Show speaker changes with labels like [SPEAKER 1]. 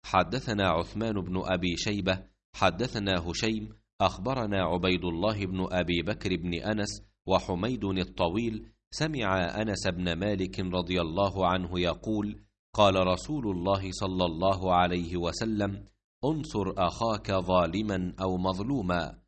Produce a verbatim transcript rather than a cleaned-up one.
[SPEAKER 1] حدثنا عثمان بن أبي شيبة حدثنا هشيم أخبرنا عبيد الله بن أبي بكر بن أنس وحميد الطويل سمع أنس بن مالك رضي الله عنه يقول: قال رسول الله صلى الله عليه وسلم: انصر أخاك ظالما أو مظلوما.